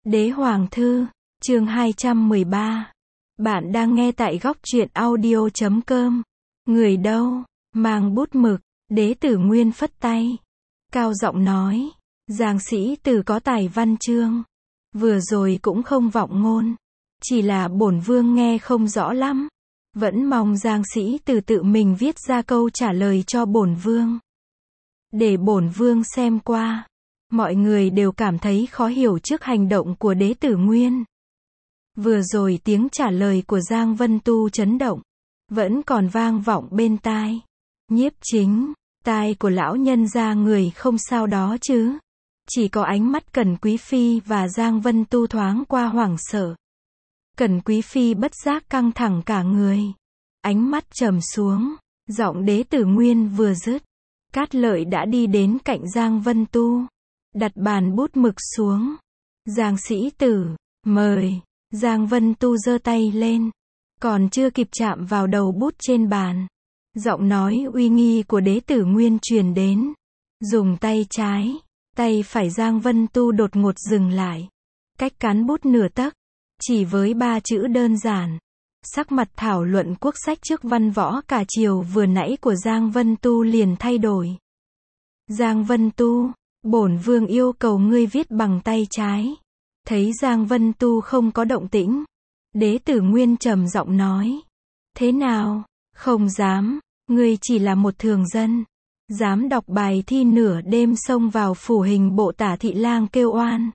Đế Hoàng Thư, chương 213. Bạn đang nghe tại góc truyện audio.com. Người đâu? Mang bút mực, Đế Tử Nguyên phất tay. Cao giọng nói, Giang sĩ tử có tài văn chương. Vừa rồi cũng không vọng ngôn. Chỉ là bổn vương nghe không rõ lắm. Vẫn mong Giang sĩ tử tự mình viết ra câu trả lời cho bổn vương. Để bổn vương xem qua. Mọi người đều cảm thấy khó hiểu trước hành động của Đế Tử Nguyên. Vừa rồi tiếng trả lời của Giang Vân Tu chấn động, vẫn còn vang vọng bên tai. Nhiếp Chính, tai của lão nhân gia người không sao đó chứ? Chỉ có ánh mắt Cẩn Quý Phi và Giang Vân Tu thoáng qua hoảng sợ. Cẩn Quý Phi bất giác căng thẳng cả người. Ánh mắt trầm xuống, giọng Đế Tử Nguyên vừa dứt. Cát Lợi đã đi đến cạnh Giang Vân Tu. Đặt bàn bút mực xuống. Giang sĩ tử, mời. Giang Vân Tu giơ tay lên. Còn chưa kịp chạm vào đầu bút trên bàn. Giọng nói uy nghi của Đế Tử Nguyên truyền đến. Dùng tay trái. Tay phải Giang Vân Tu đột ngột dừng lại. Cách cán bút nửa tấc. Chỉ với 3 chữ đơn giản. Sắc mặt thảo luận quốc sách trước văn võ cả chiều vừa nãy của Giang Vân Tu liền thay đổi. Giang Vân Tu, bổn vương yêu cầu ngươi viết bằng tay trái. Thấy Giang Vân Tu không có động tĩnh, Đế Tử Nguyên trầm giọng nói. Thế nào? Không dám, ngươi chỉ là một thường dân. Dám đọc bài thi nửa đêm xông vào phủ hình bộ Tả Thị Lang kêu oan.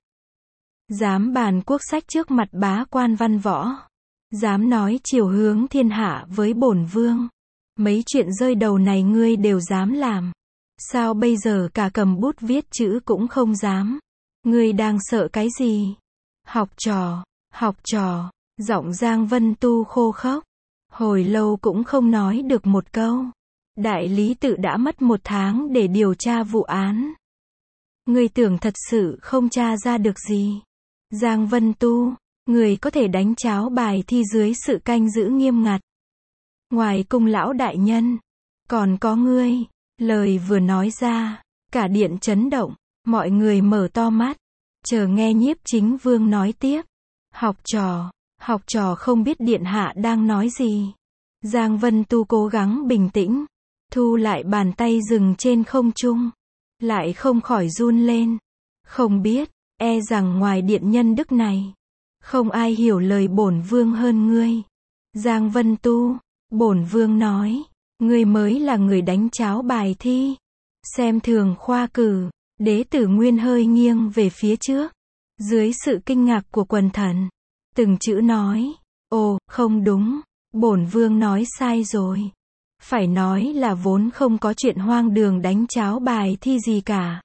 Dám bàn quốc sách trước mặt bá quan văn võ. Dám nói chiều hướng thiên hạ với bổn vương. Mấy chuyện rơi đầu này ngươi đều dám làm. Sao bây giờ cả cầm bút viết chữ cũng không dám? Ngươi đang sợ cái gì? Học trò, giọng Giang Vân Tu khô khốc. Hồi lâu cũng không nói được một câu. Đại lý tự đã mất 1 tháng để điều tra vụ án. Ngươi tưởng thật sự không tra ra được gì? Giang Vân Tu, người có thể đánh cháo bài thi dưới sự canh giữ nghiêm ngặt. Ngoài cung lão đại nhân, còn có ngươi. Lời vừa nói ra, cả điện chấn động, mọi người mở to mắt, chờ nghe Nhiếp Chính Vương nói tiếp. Học trò không biết điện hạ đang nói gì. Giang Vân Tu cố gắng bình tĩnh, thu lại bàn tay dừng trên không trung, lại không khỏi run lên. Không biết, e rằng ngoài điện nhân đức này, không ai hiểu lời bổn vương hơn ngươi. Giang Vân Tu, bổn vương nói, ngươi mới là người đánh cháo bài thi, xem thường khoa cử. Đế Tử Nguyên hơi nghiêng về phía trước, dưới sự kinh ngạc của quần thần, từng chữ nói, ồ, không đúng, bổn vương nói sai rồi. Phải nói là vốn không có chuyện hoang đường đánh cháo bài thi gì cả.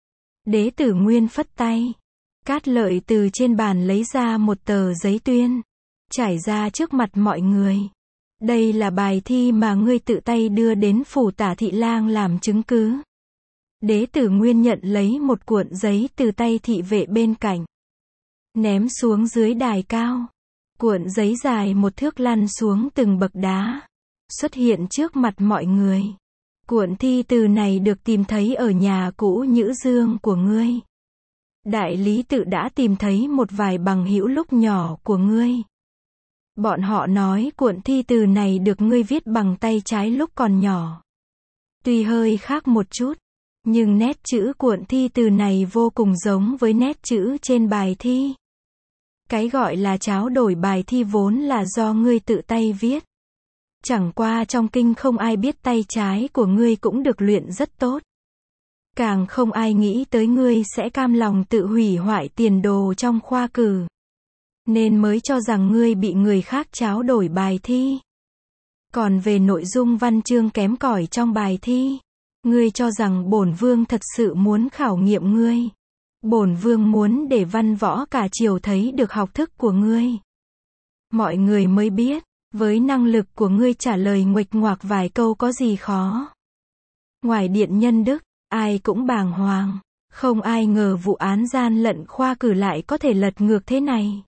Đế Tử Nguyên phất tay. Cát Lợi từ trên bàn lấy ra một tờ giấy tuyên, trải ra trước mặt mọi người. Đây là bài thi mà ngươi tự tay đưa đến phủ Tả Thị Lang làm chứng cứ. Đế Tử Nguyên nhận lấy một cuộn giấy từ tay thị vệ bên cạnh, ném xuống dưới đài cao. Cuộn giấy dài 1 thước lăn xuống từng bậc đá, xuất hiện trước mặt mọi người. Cuộn thi từ này được tìm thấy ở nhà cũ Nhữ Dương của ngươi. Đại lý tự đã tìm thấy một vài bằng hữu lúc nhỏ của ngươi. Bọn họ nói cuộn thi từ này được ngươi viết bằng tay trái lúc còn nhỏ. Tuy hơi khác một chút, nhưng nét chữ cuộn thi từ này vô cùng giống với nét chữ trên bài thi. Cái gọi là tráo đổi bài thi vốn là do ngươi tự tay viết. Chẳng qua trong kinh không ai biết tay trái của ngươi cũng được luyện rất tốt. Càng không ai nghĩ tới ngươi sẽ cam lòng tự hủy hoại tiền đồ trong khoa cử. Nên mới cho rằng ngươi bị người khác tráo đổi bài thi. Còn về nội dung văn chương kém cỏi trong bài thi, ngươi cho rằng bổn vương thật sự muốn khảo nghiệm ngươi. Bổn vương muốn để văn võ cả triều thấy được học thức của ngươi. Mọi người mới biết, với năng lực của ngươi trả lời nguệch ngoạc vài câu có gì khó. Ngoài điện nhân đức, ai cũng bàng hoàng. Không ai ngờ vụ án gian lận khoa cử lại có thể lật ngược thế này.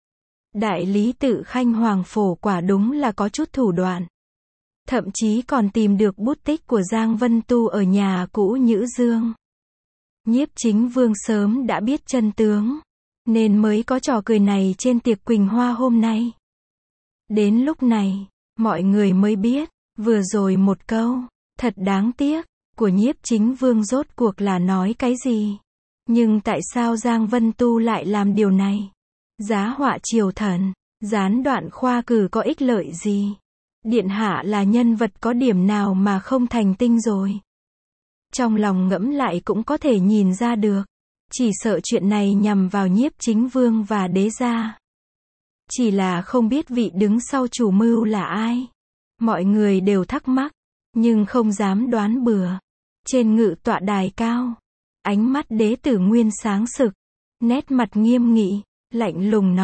Đại lý tự Khanh Hoàng Phổ quả đúng là có chút thủ đoạn. Thậm chí còn tìm được bút tích của Giang Vân Tu ở nhà cũ Nhữ Dương. Nhiếp Chính Vương sớm đã biết chân tướng. nên mới có trò cười này trên tiệc Quỳnh Hoa hôm nay. Đến lúc này, mọi người mới biết, vừa rồi một câu, thật đáng tiếc, của Nhiếp Chính Vương rốt cuộc là nói cái gì. Nhưng tại sao Giang Vân Tu lại làm điều này? Giá họa triều thần, gián đoạn khoa cử có ích lợi gì? Điện hạ là nhân vật có điểm nào mà không thành tinh rồi? Trong lòng ngẫm lại cũng có thể nhìn ra được. Chỉ sợ chuyện này nhằm vào Nhiếp Chính Vương và đế gia. Chỉ là không biết vị đứng sau chủ mưu là ai. Mọi người đều thắc mắc, nhưng không dám đoán bừa. Trên ngự tọa đài cao, ánh mắt đế tử Nguyên sáng sực, nét mặt nghiêm nghị, lạnh lùng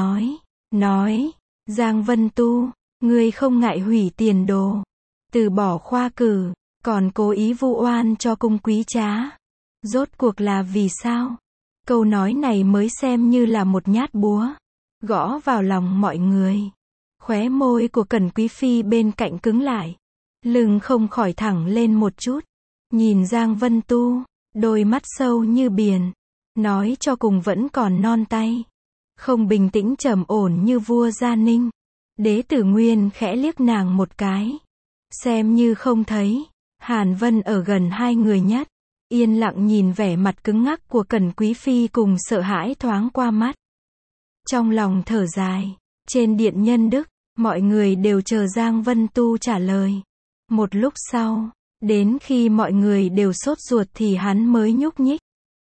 nói, Giang Vân Tu, ngươi không ngại hủy tiền đồ, từ bỏ khoa cử, còn cố ý vu oan cho cung Quý Trá. Rốt cuộc là vì sao? Câu nói này mới xem như là một nhát búa, gõ vào lòng mọi người. Khóe môi của Cẩn Quý Phi bên cạnh cứng lại, lưng không khỏi thẳng lên một chút, nhìn Giang Vân Tu, đôi mắt sâu như biển, nói cho cùng vẫn còn non tay, không bình tĩnh trầm ổn như vua Gia Ninh. Đế tử Nguyên khẽ liếc nàng một cái, xem như không thấy. Hàn Vân ở gần hai người nhất, yên lặng nhìn vẻ mặt cứng ngắc của Cẩn Quý Phi cùng sợ hãi thoáng qua mắt. Trong lòng thở dài, trên điện Nhân Đức, mọi người đều chờ Giang Vân Tu trả lời. Một lúc sau, đến khi mọi người đều sốt ruột thì hắn mới nhúc nhích.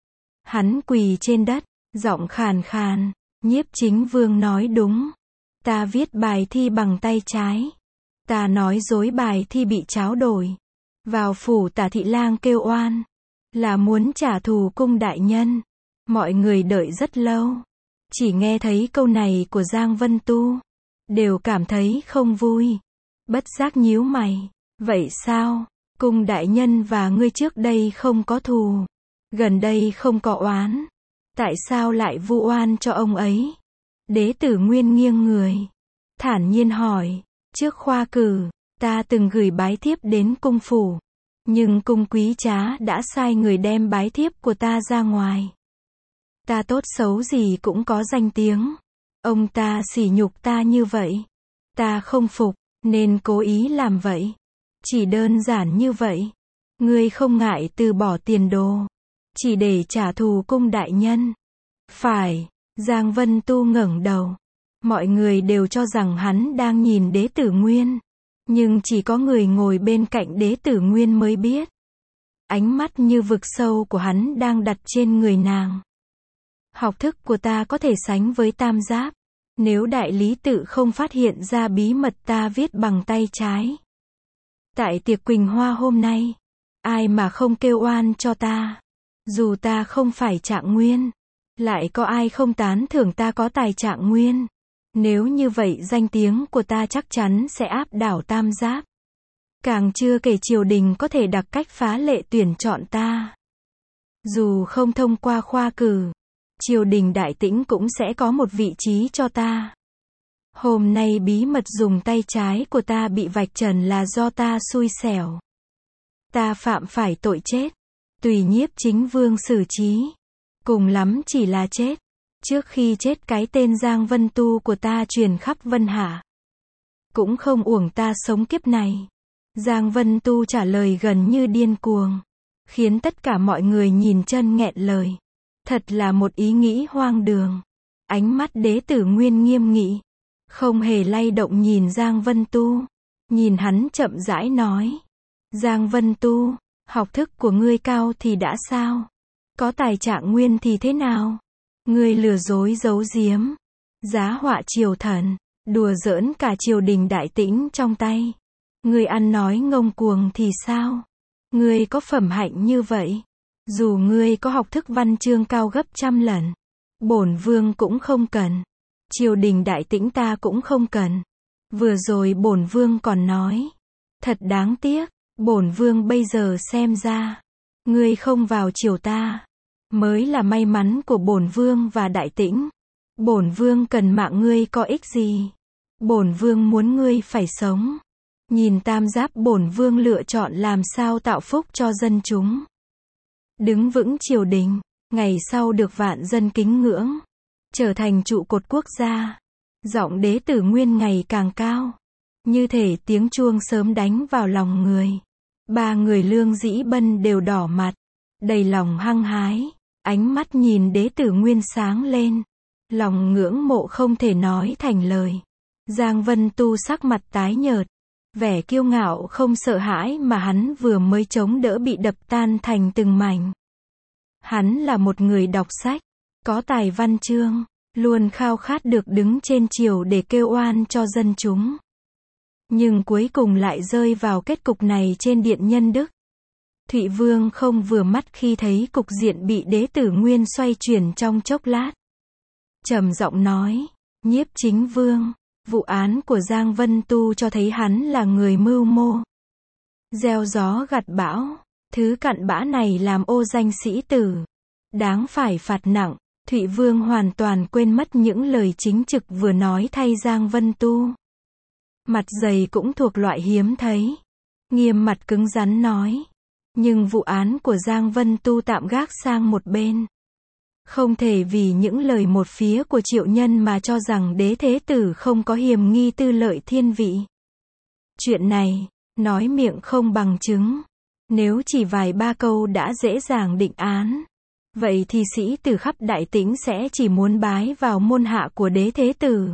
Hắn quỳ trên đất, giọng khàn khàn, Nhiếp Chính Vương nói đúng. Ta viết bài thi bằng tay trái. Ta nói dối bài thi bị tráo đổi. Vào phủ Tả thị lang kêu oan, là muốn trả thù cung đại nhân. Mọi người đợi rất lâu, chỉ nghe thấy câu này của Giang Vân Tu, đều cảm thấy không vui. Bất giác nhíu mày, vậy sao? Cung đại nhân và ngươi trước đây không có thù, gần đây không có oán, tại sao lại vu oan cho ông ấy? Đế tử Nguyên nghiêng người, thản nhiên hỏi, trước khoa cử, ta từng gửi bái thiếp đến cung phủ, nhưng cung Quý Trá đã sai người đem bái thiếp của ta ra ngoài. Ta tốt xấu gì cũng có danh tiếng, ông ta sỉ nhục ta như vậy, ta không phục, nên cố ý làm vậy. Chỉ đơn giản như vậy. Ngươi không ngại từ bỏ tiền đồ, chỉ để trả thù cung đại nhân. Phải. Giang Vân Tu ngẩng đầu. Mọi người đều cho rằng hắn đang nhìn đế tử Nguyên, nhưng chỉ có người ngồi bên cạnh đế tử Nguyên mới biết. Ánh mắt như vực sâu của hắn đang đặt trên người nàng. Học thức của ta có thể sánh với Tam Giáp. Nếu đại lý tự không phát hiện ra bí mật ta viết bằng tay trái. Tại tiệc Quỳnh Hoa hôm nay, ai mà không kêu oan cho ta? Dù ta không phải Trạng Nguyên, lại có ai không tán thưởng ta có tài Trạng Nguyên? Nếu như vậy danh tiếng của ta chắc chắn sẽ áp đảo Tam Giáp. Càng chưa kể triều đình có thể đặc cách phá lệ tuyển chọn ta. Dù không thông qua khoa cử, triều đình Đại Tĩnh cũng sẽ có một vị trí cho ta. Hôm nay bí mật dùng tay trái của ta bị vạch trần là do ta xui xẻo. Ta phạm phải tội chết, tùy Nhiếp Chính Vương xử trí. Cùng lắm chỉ là chết. Trước khi chết cái tên Giang Vân Tu của ta truyền khắp Vân Hạ. Cũng không uổng ta sống kiếp này. Giang Vân Tu trả lời gần như điên cuồng, khiến tất cả mọi người nhìn chân nghẹn lời. Thật là một ý nghĩ hoang đường. Ánh mắt đế tử Nguyên nghiêm nghị, không hề lay động nhìn Giang Vân Tu. Nhìn hắn chậm rãi nói. Giang Vân Tu, học thức của ngươi cao thì đã sao? Có tài Trạng Nguyên thì thế nào? Ngươi lừa dối giấu giếm, giá họa triều thần, đùa giỡn cả triều đình Đại Tĩnh trong tay. Ngươi ăn nói ngông cuồng thì sao? Ngươi có phẩm hạnh như vậy, dù ngươi có học thức văn chương cao gấp trăm lần, bổn vương cũng không cần. Triều đình Đại Tĩnh ta cũng không cần. Vừa rồi bổn vương còn nói, thật đáng tiếc, bổn vương bây giờ xem ra, ngươi không vào triều ta, mới là may mắn của bổn vương và Đại Tĩnh. Bổn vương cần mạng ngươi có ích gì? Bổn vương muốn ngươi phải sống. Nhìn Tam Giáp bổn vương lựa chọn làm sao tạo phúc cho dân chúng. Đứng vững triều đình, ngày sau được vạn dân kính ngưỡng. trở thành trụ cột quốc gia. Giọng Đế Tử Nguyên ngày càng cao, như thể tiếng chuông sớm đánh vào lòng người. Ba người Lương Dĩ Bân đều đỏ mặt, đầy lòng hăng hái, ánh mắt nhìn Đế Tử Nguyên sáng lên, lòng ngưỡng mộ không thể nói thành lời. Giang Vân Tu sắc mặt tái nhợt, vẻ kiêu ngạo không sợ hãi mà hắn vừa mới chống đỡ bị đập tan thành từng mảnh. Hắn là một người đọc sách, có tài văn chương, luôn khao khát được đứng trên triều để kêu oan cho dân chúng. Nhưng cuối cùng lại rơi vào kết cục này trên điện Nhân Đức. Thụy Vương không vừa mắt khi thấy cục diện bị Đế Tử Nguyên xoay chuyển trong chốc lát. Trầm giọng nói, Nhiếp Chính Vương, vụ án của Giang Vân Tu cho thấy hắn là người mưu mô, gieo gió gặt bão, thứ cặn bã này làm ô danh sĩ tử, đáng phải phạt nặng. Thụy Vương hoàn toàn quên mất những lời chính trực vừa nói thay Giang Vân Tu. Mặt dày cũng thuộc loại hiếm thấy. Nghiêm mặt cứng rắn nói. Nhưng vụ án của Giang Vân Tu tạm gác sang một bên. Không thể vì những lời một phía của Triệu Nhân mà cho rằng Đế Thế Tử không có hiềm nghi tư lợi thiên vị. Chuyện này, nói miệng không bằng chứng. Nếu chỉ vài ba câu đã dễ dàng định án, vậy thì sĩ tử khắp Đại Tĩnh sẽ chỉ muốn bái vào môn hạ của Đế Thế Tử.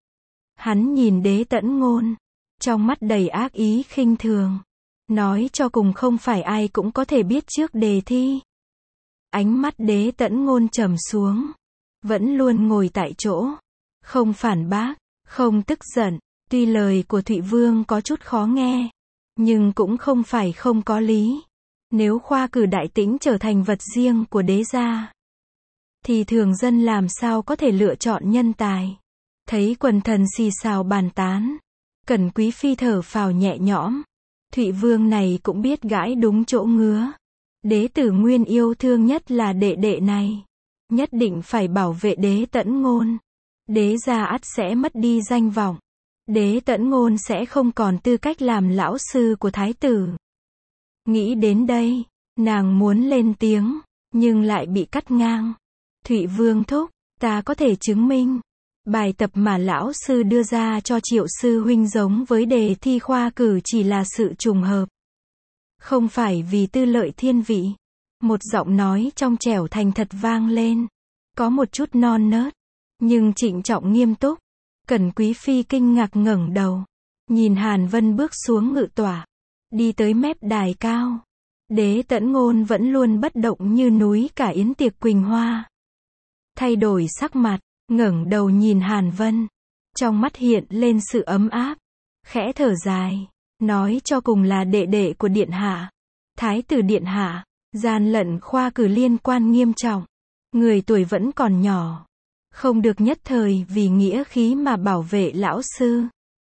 Hắn nhìn Đế Tẫn Ngôn, trong mắt đầy ác ý khinh thường. Nói cho cùng không phải ai cũng có thể biết trước đề thi. Ánh mắt Đế Tẫn Ngôn trầm xuống, vẫn luôn ngồi tại chỗ, không phản bác, không tức giận. Tuy lời của Thụy Vương có chút khó nghe, nhưng cũng không phải không có lý. Nếu khoa cử Đại Tĩnh trở thành vật riêng của đế gia, thì thường dân làm sao có thể lựa chọn nhân tài. Thấy quần thần xì xào bàn tán, Cẩn Quý Phi thở phào nhẹ nhõm. Thụy Vương này cũng biết gãi đúng chỗ ngứa. Đế Tử Nguyên yêu thương nhất là đệ đệ này, nhất định phải bảo vệ Đế Tẫn Ngôn. Đế gia ắt sẽ mất đi danh vọng. Đế Tẫn Ngôn sẽ không còn tư cách làm lão sư của thái tử. Nghĩ đến đây, nàng muốn lên tiếng, nhưng lại bị cắt ngang. Thụy Vương thúc, ta có thể chứng minh, bài tập mà lão sư đưa ra cho Triệu sư huynh giống với đề thi khoa cử chỉ là sự trùng hợp. Không phải vì tư lợi thiên vị. Một giọng nói trong trẻo thành thật vang lên, có một chút non nớt, nhưng trịnh trọng nghiêm túc. Cẩn Quý Phi kinh ngạc ngẩng đầu, nhìn Hàn Vân bước xuống ngự tỏa, đi tới mép đài cao. Đế Tẫn Ngôn vẫn luôn bất động như núi cả yến tiệc Quỳnh Hoa. Thay đổi sắc mặt, ngẩng đầu nhìn Hàn Vân, trong mắt hiện lên sự ấm áp, khẽ thở dài, nói cho cùng là đệ đệ của điện hạ. Thái tử điện hạ, gian lận khoa cử liên quan nghiêm trọng, người tuổi vẫn còn nhỏ, không được nhất thời vì nghĩa khí mà bảo vệ lão sư.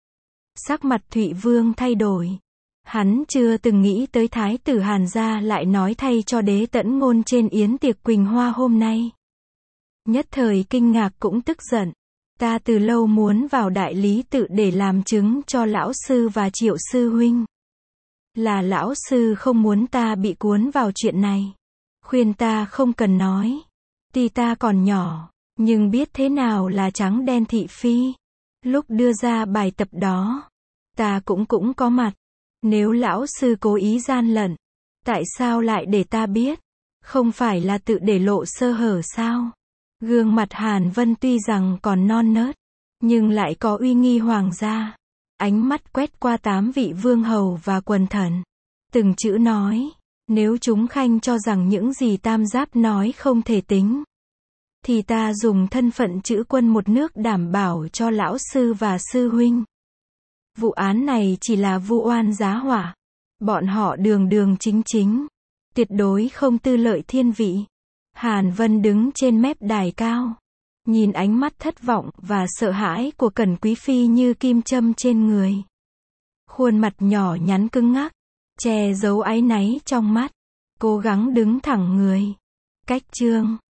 Sắc mặt Thụy Vương thay đổi. Hắn chưa từng nghĩ tới thái tử Hàn gia lại nói thay cho Đế Tẫn Ngôn trên yến tiệc Quỳnh Hoa hôm nay. Nhất thời kinh ngạc cũng tức giận. Ta từ lâu muốn vào đại lý tự để làm chứng cho lão sư và Triệu sư huynh. Là lão sư không muốn ta bị cuốn vào chuyện này. Khuyên ta không cần nói. Tuy ta còn nhỏ, nhưng biết thế nào là trắng đen thị phi. Lúc đưa ra bài tập đó, ta cũng có mặt. Nếu lão sư cố ý gian lận, tại sao lại để ta biết? Không phải là tự để lộ sơ hở sao? Gương mặt Hàn Vân tuy rằng còn non nớt, nhưng lại có uy nghi hoàng gia. Ánh mắt quét qua 8 vị vương hầu và quần thần. Từng chữ nói, nếu chúng khanh cho rằng những gì Tam Giáp nói không thể tính, thì ta dùng thân phận chữ quân một nước đảm bảo cho lão sư và sư huynh. Vụ án này chỉ là vu oan giá họa. Bọn họ đường đường chính chính, tuyệt đối không tư lợi thiên vị. Hàn Vân đứng trên mép đài cao, nhìn ánh mắt thất vọng và sợ hãi của Cẩn Quý Phi như kim châm trên người. Khuôn mặt nhỏ nhắn cứng ngắc, che giấu áy náy trong mắt, cố gắng đứng thẳng người. Cách chương